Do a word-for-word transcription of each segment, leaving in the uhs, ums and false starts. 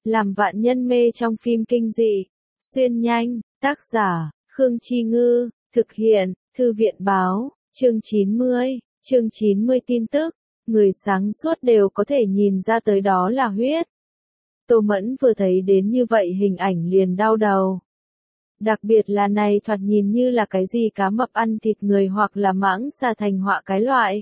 làm vạn nhân mê trong phim kinh dị. Xuyên nhanh, tác giả, Khương Chi Ngư, thực hiện, Thư viện Báo, chương chín mươi, chương chín mươi tin tức, người sáng suốt đều có thể nhìn ra tới đó là huyết. Tô Mẫn vừa thấy đến như vậy hình ảnh liền đau đầu. Đặc biệt là này thoạt nhìn như là cái gì cá mập ăn thịt người hoặc là mãng xà thành họa cái loại.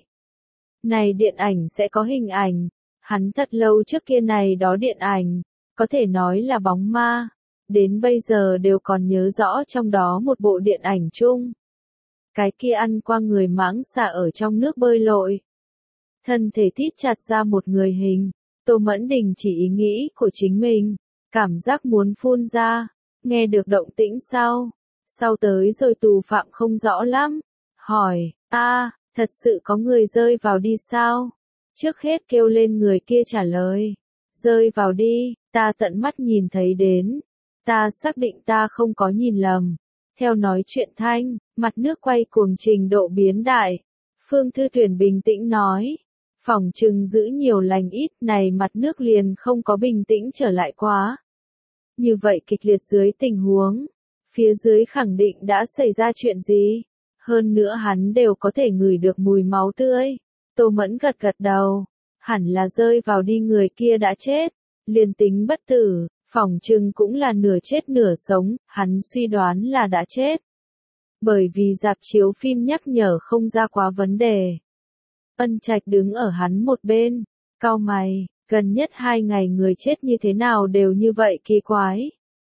Này điện ảnh sẽ có hình ảnh, hắn thật lâu trước kia này đó điện ảnh, có thể nói là bóng ma, đến bây giờ đều còn nhớ rõ trong đó một bộ điện ảnh chung. Cái kia ăn qua người mãng xà ở trong nước bơi lội. Thân thể thít chặt ra một người hình, Tô Mẫn đình chỉ ý nghĩ của chính mình, cảm giác muốn phun ra, nghe được động tĩnh sau. Sau tới rồi tù phạm không rõ lắm, hỏi, a thật sự có người rơi vào đi sao? Trước hết kêu lên người kia trả lời, rơi vào đi, ta tận mắt nhìn thấy đến, ta xác định ta không có nhìn lầm. Theo nói chuyện thanh, mặt nước quay cuồng trình độ biến đại. Phương Thư Tuyển bình tĩnh nói, phỏng chừng giữ nhiều lành ít này mặt nước liền không có bình tĩnh trở lại quá. Như vậy kịch liệt dưới tình huống, phía dưới khẳng định đã xảy ra chuyện gì, hơn nữa hắn đều có thể ngửi được mùi máu tươi. Tô Mẫn gật gật đầu, hẳn là rơi vào đi người kia đã chết, liền tính bất tử, phỏng chừng cũng là nửa chết nửa sống, hắn suy đoán là đã chết. Bởi vì rạp chiếu phim nhắc nhở không ra quá vấn đề. Ân Trạch đứng ở hắn một bên, cau mày, gần nhất hai ngày người chết như thế nào đều như vậy kỳ quái.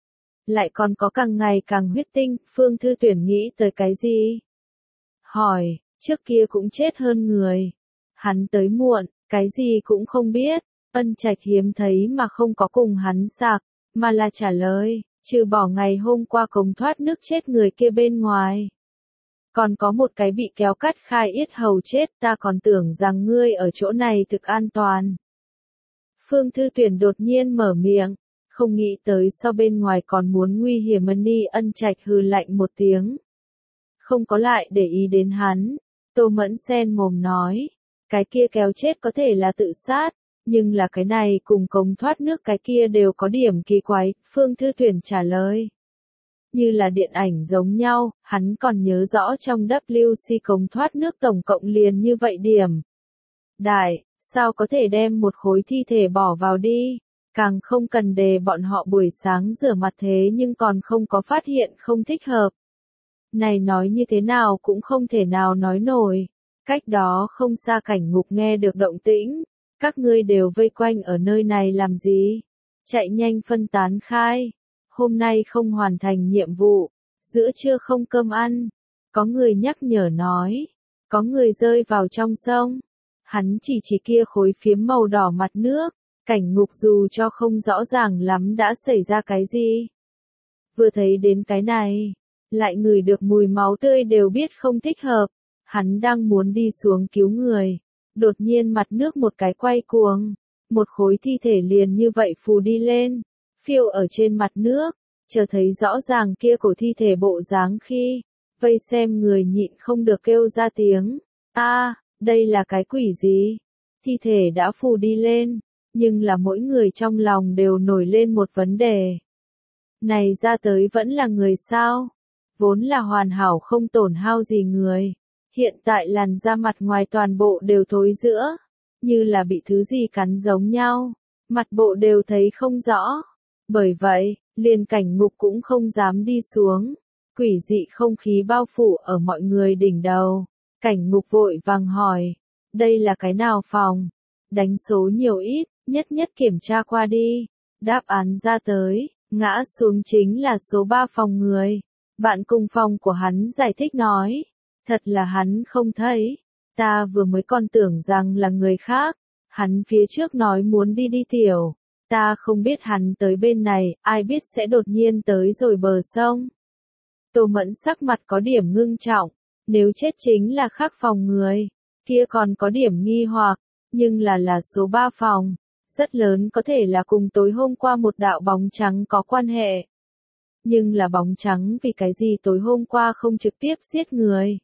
Lại còn có càng ngày càng huyết tinh, Phương Thư Tuyển nghĩ tới cái gì? Hỏi, trước kia cũng chết hơn người. Hắn tới muộn, cái gì cũng không biết. Ân Trạch hiếm thấy mà không có cùng hắn sạc, mà là trả lời, trừ bỏ ngày hôm qua cống thoát nước chết người kia bên ngoài. Còn có một cái bị kéo cắt khai yết hầu chết, ta còn tưởng rằng ngươi ở chỗ này thực an toàn. Phương Thư Tuyển đột nhiên mở miệng, không nghĩ tới so bên ngoài còn muốn nguy hiểm hơn đi. Ân Trạch hừ lạnh một tiếng. Không có lại để ý đến hắn, Tô Mẫn sen mồm nói, cái kia kéo chết có thể là tự sát, nhưng là cái này cùng cống thoát nước cái kia đều có điểm kỳ quái. Phương Thư Tuyển trả lời. Như là điện ảnh giống nhau, hắn còn nhớ rõ trong W C cống thoát nước tổng cộng liền như vậy điểm. Đại, sao có thể đem một khối thi thể bỏ vào đi, càng không cần để bọn họ buổi sáng rửa mặt thế nhưng còn không có phát hiện không thích hợp. Này nói như thế nào cũng không thể nào nói nổi. Cách đó không xa Cảnh Ngục nghe được động tĩnh, các ngươi đều vây quanh ở nơi này làm gì? Chạy nhanh phân tán khai. Hôm nay không hoàn thành nhiệm vụ, giữa trưa không cơm ăn. Có người nhắc nhở nói, có người rơi vào trong sông. Hắn chỉ chỉ kia khối phiếm màu đỏ mặt nước, Cảnh Ngục dù cho không rõ ràng lắm đã xảy ra cái gì. Vừa thấy đến cái này, lại ngửi được mùi máu tươi đều biết không thích hợp. Hắn đang muốn đi xuống cứu người, đột nhiên mặt nước một cái quay cuồng, một khối thi thể liền như vậy phù đi lên, phiêu ở trên mặt nước, chờ thấy rõ ràng kia cổ thi thể bộ dáng khi, vây xem người nhịn không được kêu ra tiếng, a, đây là cái quỷ gì? Thi thể đã phù đi lên, nhưng là mỗi người trong lòng đều nổi lên một vấn đề. Này ra tới vẫn là người sao? Vốn là hoàn hảo không tổn hao gì người. Hiện tại làn da mặt ngoài toàn bộ đều thối rữa, như là bị thứ gì cắn giống nhau, mặt bộ đều thấy không rõ. Bởi vậy, liền Cảnh Ngục cũng không dám đi xuống. Quỷ dị không khí bao phủ ở mọi người đỉnh đầu. Cảnh Ngục vội vàng hỏi, đây là cái nào phòng? Đánh số nhiều ít, nhất nhất kiểm tra qua đi. Đáp án ra tới, ngã xuống chính là số ba phòng người. Bạn cùng phòng của hắn giải thích nói, thật là hắn không thấy, ta vừa mới còn tưởng rằng là người khác, hắn phía trước nói muốn đi đi tiểu, ta không biết hắn tới bên này, ai biết sẽ đột nhiên tới rồi bờ sông. Tô Mẫn sắc mặt có điểm ngưng trọng, nếu chết chính là khác phòng người, kia còn có điểm nghi hoặc, nhưng là là số ba phòng, rất lớn có thể là cùng tối hôm qua một đạo bóng trắng có quan hệ. Nhưng là bóng trắng vì cái gì tối hôm qua không trực tiếp giết người?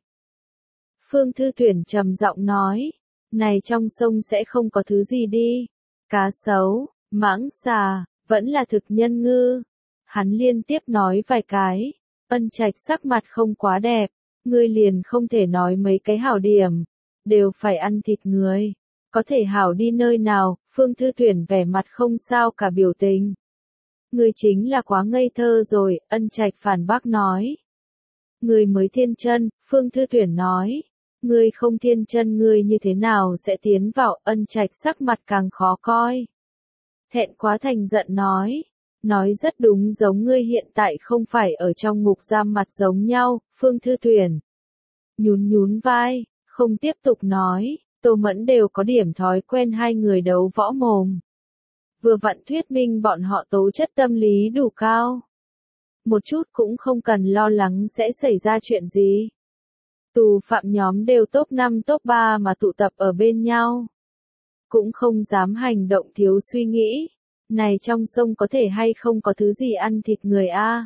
Phương Thư Tuyển trầm giọng nói, này trong sông sẽ không có thứ gì đi. Cá sấu, mãng xà, Vẫn là thực nhân ngư. Hắn liên tiếp nói vài cái. Ân Trạch sắc mặt không quá đẹp. Ngươi liền không thể nói mấy cái hảo điểm. Đều phải ăn thịt người. Có thể hảo đi nơi nào, Phương Thư Tuyển vẻ mặt không sao cả biểu tình. Ngươi chính là quá ngây thơ rồi, Ân Trạch phản bác nói. Ngươi mới thiên chân, Phương Thư Tuyển nói. Ngươi không thiên chân ngươi như thế nào sẽ tiến vào, Ân Trạch sắc mặt càng khó coi. Thẹn quá thành giận nói. Nói rất đúng, giống ngươi hiện tại không phải ở trong ngục giam mặt giống nhau, Phương Thư Tuyển. Nhún nhún vai, không tiếp tục nói, Tô Mẫn đều có điểm thói quen hai người đấu võ mồm. Vừa vặn thuyết minh bọn họ tố chất tâm lý đủ cao. Một chút cũng không cần lo lắng sẽ xảy ra chuyện gì. Tù phạm nhóm đều top năm top ba mà tụ tập ở bên nhau. Cũng không dám hành động thiếu suy nghĩ. Này trong sông có thể hay không có thứ gì ăn thịt người a?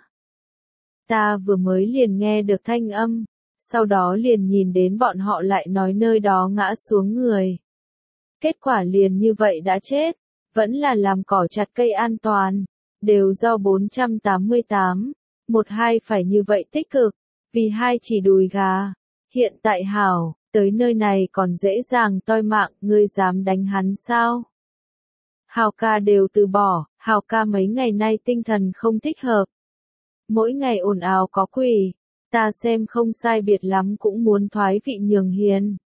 Ta vừa mới liền nghe được thanh âm, sau đó liền nhìn đến bọn họ lại nói nơi đó ngã xuống người. Kết quả liền như vậy đã chết, vẫn là làm cỏ chặt cây an toàn, đều do bốn trăm tám mươi tám, một hai phải như vậy tích cực, vì hai chỉ đùi gà. Hiện tại hảo, tới nơi này còn dễ dàng toi mạng, ngươi dám đánh hắn sao? Hào ca đều từ bỏ, Hào ca mấy ngày nay tinh thần không thích hợp. Mỗi ngày ồn ào có quỷ, ta xem không sai biệt lắm cũng muốn thoái vị nhường hiền.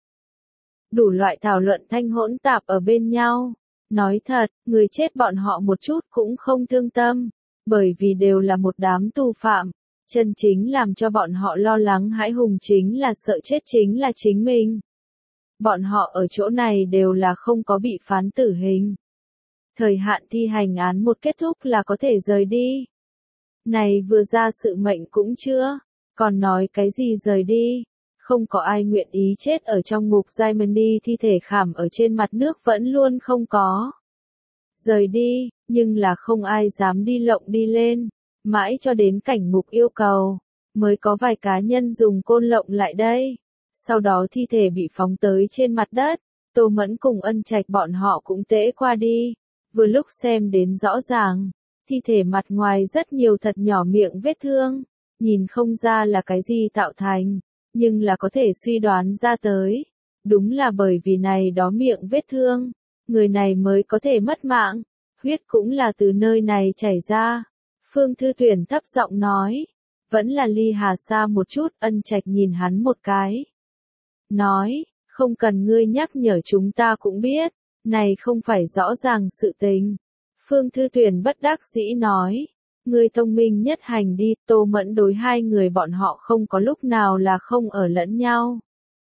Đủ loại thảo luận thanh hỗn tạp ở bên nhau. Nói thật, người chết bọn họ một chút cũng không thương tâm, bởi vì đều là một đám tù phạm. Chân chính làm cho bọn họ lo lắng hãi hùng chính là sợ chết chính là chính mình. Bọn họ ở chỗ này đều là không có bị phán tử hình. Thời hạn thi hành án một kết thúc là có thể rời đi. Này vừa ra sự mệnh cũng chưa, còn nói cái gì rời đi. Không có ai nguyện ý chết ở trong ngục Diamondy, thi thể khảm ở trên mặt nước vẫn luôn không có. Rời đi, nhưng là không ai dám đi lộng đi lên, mãi cho đến cảnh ngục yêu cầu, mới có vài cá nhân dùng côn lộng lại đây. Sau đó thi thể bị phóng tới trên mặt đất, Tô Mẫn cùng Ân Trạch bọn họ cũng tễ qua đi. Vừa lúc xem đến rõ ràng, thi thể mặt ngoài rất nhiều thật nhỏ miệng vết thương, nhìn không ra là cái gì tạo thành, nhưng là có thể suy đoán ra tới. Đúng là bởi vì này đó miệng vết thương, người này mới có thể mất mạng, huyết cũng là từ nơi này chảy ra. Phương Thư Tuyển thấp giọng nói, vẫn là ly Hà xa một chút, Ân Trạch nhìn hắn một cái. Nói, không cần ngươi nhắc nhở chúng ta cũng biết. Này không phải rõ ràng sự tình. Phương Thư Tuyển bất đắc dĩ nói. Ngươi thông minh nhất hành đi, Tô Mẫn đối hai người bọn họ không có lúc nào là không ở lẫn nhau.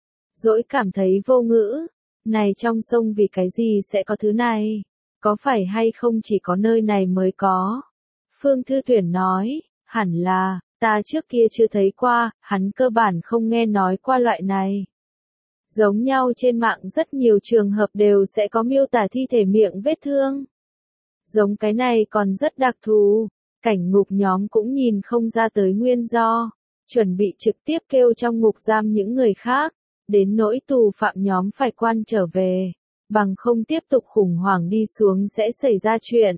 Dỗi cảm thấy vô ngữ. Này trong sông vì cái gì sẽ có thứ này? Có phải hay không chỉ có nơi này mới có? Phương Thư Tuyển nói, hẳn là, ta trước kia chưa thấy qua, hắn cơ bản không nghe nói qua loại này. Giống nhau trên mạng rất nhiều trường hợp đều sẽ có miêu tả thi thể miệng vết thương. Giống cái này còn rất đặc thù, cảnh ngục nhóm cũng nhìn không ra tới nguyên do, chuẩn bị trực tiếp kêu trong ngục giam những người khác, đến nỗi tù phạm nhóm phải quan trở về, bằng không tiếp tục khủng hoảng đi xuống sẽ xảy ra chuyện.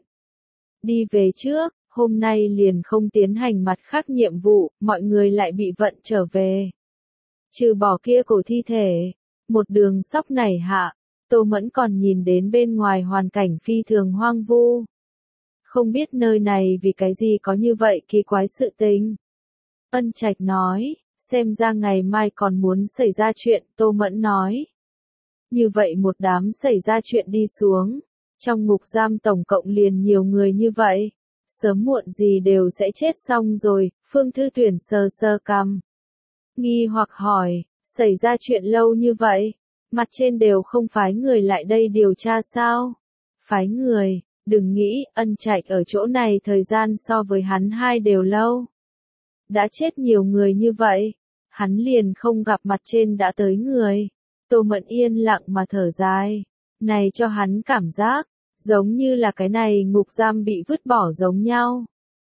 Đi về trước, hôm nay liền không tiến hành mặt khác nhiệm vụ, mọi người lại bị vận trở về. Trừ bỏ kia cổ thi thể. Một đường sóc nảy hạ, Tô Mẫn còn nhìn đến bên ngoài hoàn cảnh phi thường hoang vu. Không biết nơi này vì cái gì có như vậy kỳ quái sự tình. Ân Trạch nói, xem ra ngày mai còn muốn xảy ra chuyện, Tô Mẫn nói. Như vậy một đám xảy ra chuyện đi xuống, trong ngục giam tổng cộng liền nhiều người như vậy, sớm muộn gì đều sẽ chết xong rồi, Phương Thư Tuyển sờ sờ cằm. Nghi hoặc hỏi. Xảy ra chuyện lâu như vậy, mặt trên đều không phái người lại đây điều tra sao? Phái người, đừng nghĩ, Ân Trạch ở chỗ này thời gian so với hắn hai đều lâu. Đã chết nhiều người như vậy, hắn liền không gặp mặt trên đã tới người. Tô Mẫn yên lặng mà thở dài, này cho hắn cảm giác, giống như là cái này ngục giam bị vứt bỏ giống nhau.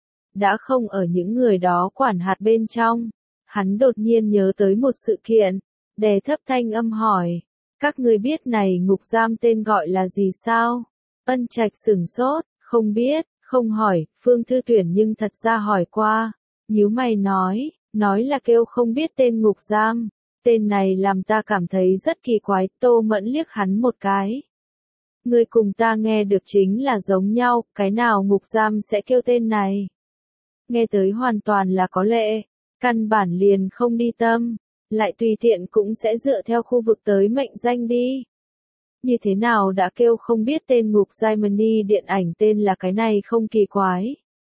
Đã không ở những người đó quản hạt bên trong. Hắn đột nhiên nhớ tới một sự kiện, đè thấp thanh âm hỏi, các ngươi biết này ngục giam tên gọi là gì sao? Ân Trạch sửng sốt, không biết, Không hỏi, Phương Thư Tuyển nhưng thật ra hỏi qua. Nhíu mày nói, nói là kêu không biết tên ngục giam. Tên này làm ta cảm thấy rất kỳ quái, Tô Mẫn liếc hắn một cái. Ngươi cùng ta nghe được chính là giống nhau, cái nào ngục giam sẽ kêu tên này. Nghe tới hoàn toàn là có lệ, căn bản liền không đi tâm, lại tùy tiện cũng sẽ dựa theo khu vực tới mệnh danh đi. Như thế nào đã kêu không biết tên ngục Germany điện ảnh tên là cái này không kỳ quái.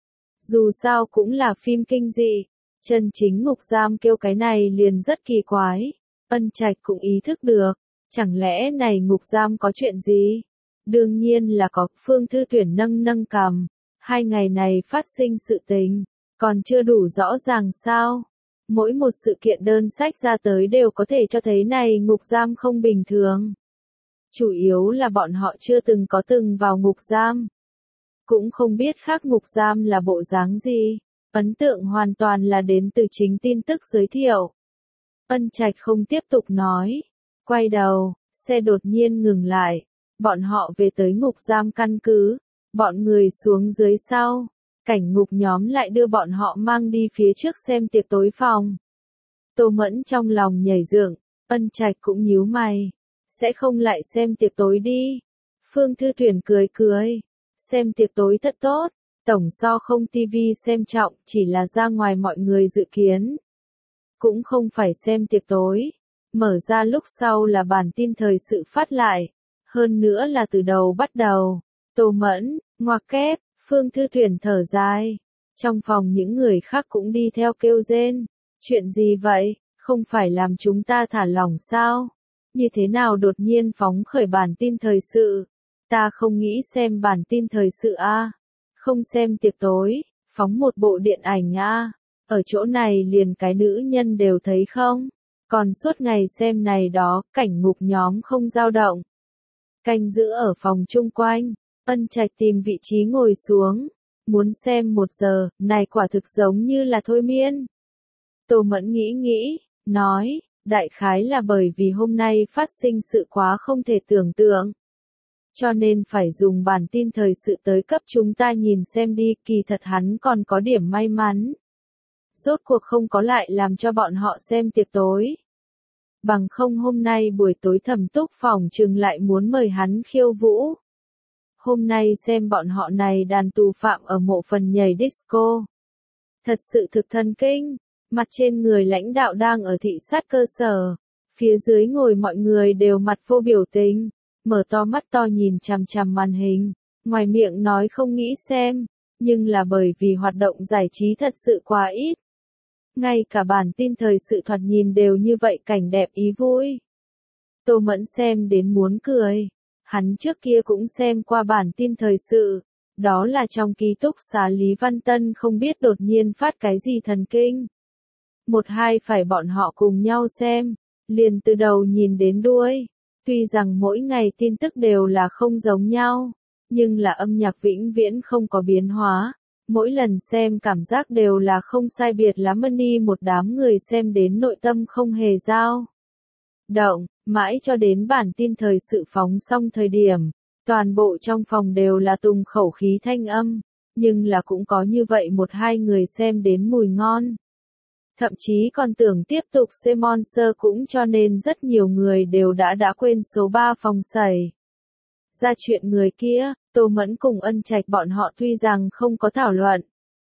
Dù sao cũng là phim kinh dị, chân chính ngục giam kêu cái này liền rất kỳ quái. Ân Trạch cũng ý thức được, chẳng lẽ này ngục giam có chuyện gì? Đương nhiên là có. Phương Thư Tuyển nâng nâng cằm, hai ngày này phát sinh sự tình, còn chưa đủ rõ ràng sao? Mỗi một sự kiện đơn sách ra tới đều có thể cho thấy này ngục giam không bình thường. Chủ yếu là bọn họ chưa từng có từng vào ngục giam. Cũng không biết khác ngục giam là bộ dáng gì. Ấn tượng hoàn toàn là đến từ chính tin tức giới thiệu. Ân Trạch không tiếp tục nói. Quay đầu, xe đột nhiên ngừng lại. Bọn họ về tới ngục giam căn cứ. Bọn người xuống dưới sau. Cảnh ngục nhóm lại đưa bọn họ mang đi phía trước xem tiệc tối phòng. Tô Mẫn trong lòng nhảy dựng. Ân Trạch cũng nhíu mày. Sẽ không lại xem tiệc tối đi. Phương Thư Tuyển cười cười. Xem tiệc tối thật tốt. Tổng so không tivi xem trọng, chỉ là ra ngoài mọi người dự kiến. Cũng không phải xem tiệc tối. Mở ra lúc sau là bản tin thời sự phát lại. Hơn nữa là từ đầu bắt đầu. Tô Mẫn, ngoặc kép, Phương Thư Tuyển thở dài. Trong phòng những người khác cũng đi theo kêu rên. Chuyện gì vậy? Không phải làm chúng ta thả lỏng sao? Như thế nào đột nhiên phóng khởi bản tin thời sự? Ta không nghĩ xem bản tin thời sự a. Không xem tiệc tối, phóng một bộ điện ảnh a. Ở chỗ này liền cái nữ nhân đều thấy không? Còn suốt ngày xem này đó, cảnh ngục nhóm không dao động. Canh giữ ở phòng chung quanh, Ân Trạch tìm vị trí ngồi xuống. Muốn xem một giờ, này quả thực giống như là thôi miên. Tô Mẫn nghĩ nghĩ, nói, đại khái là bởi vì hôm nay phát sinh sự quá không thể tưởng tượng. Cho nên phải dùng bản tin thời sự tới cấp chúng ta nhìn xem đi, kỳ thật hắn còn có điểm may mắn. Rốt cuộc không có lại làm cho bọn họ xem tiệc tối. Bằng không hôm nay buổi tối Thẩm Túc phòng trừng lại muốn mời hắn khiêu vũ. Hôm nay xem bọn họ này đàn tù phạm ở mộ phần nhảy disco. Thật sự thực thần kinh, mặt trên người lãnh đạo đang ở thị sát cơ sở. Phía dưới ngồi mọi người đều mặt vô biểu tình. Mở to mắt to nhìn chằm chằm màn hình, ngoài miệng nói không nghĩ xem, nhưng là bởi vì hoạt động giải trí thật sự quá ít. Ngay cả bản tin thời sự thoạt nhìn đều như vậy cảnh đẹp ý vui. Tô Mẫn xem đến muốn cười, hắn trước kia cũng xem qua bản tin thời sự, đó là trong ký túc xá Lý Văn Tân không biết đột nhiên phát cái gì thần kinh. Một hai phải bọn họ cùng nhau xem, liền từ đầu nhìn đến đuôi. Tuy rằng mỗi ngày tin tức đều là không giống nhau, nhưng là âm nhạc vĩnh viễn không có biến hóa. Mỗi lần xem cảm giác đều là không sai biệt lắm, đi một đám người xem đến nội tâm không hề dao động, mãi cho đến bản tin thời sự phóng xong thời điểm, toàn bộ trong phòng đều là tùng khẩu khí thanh âm, nhưng là cũng có như vậy một hai người xem đến mùi ngon. Thậm chí còn tưởng tiếp tục xem Monster cũng cho nên rất nhiều người đều đã đã quên số ba phòng xảy ra chuyện người kia. Tô Mẫn cùng Ân Trạch bọn họ tuy rằng không có thảo luận,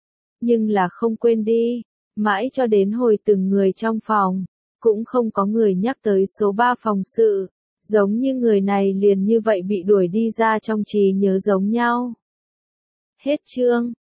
nhưng là không quên đi, mãi cho đến hồi từng người trong phòng, cũng không có người nhắc tới số ba phòng sự, giống như người này liền như vậy bị đuổi đi ra trong trí nhớ giống nhau. Hết chương.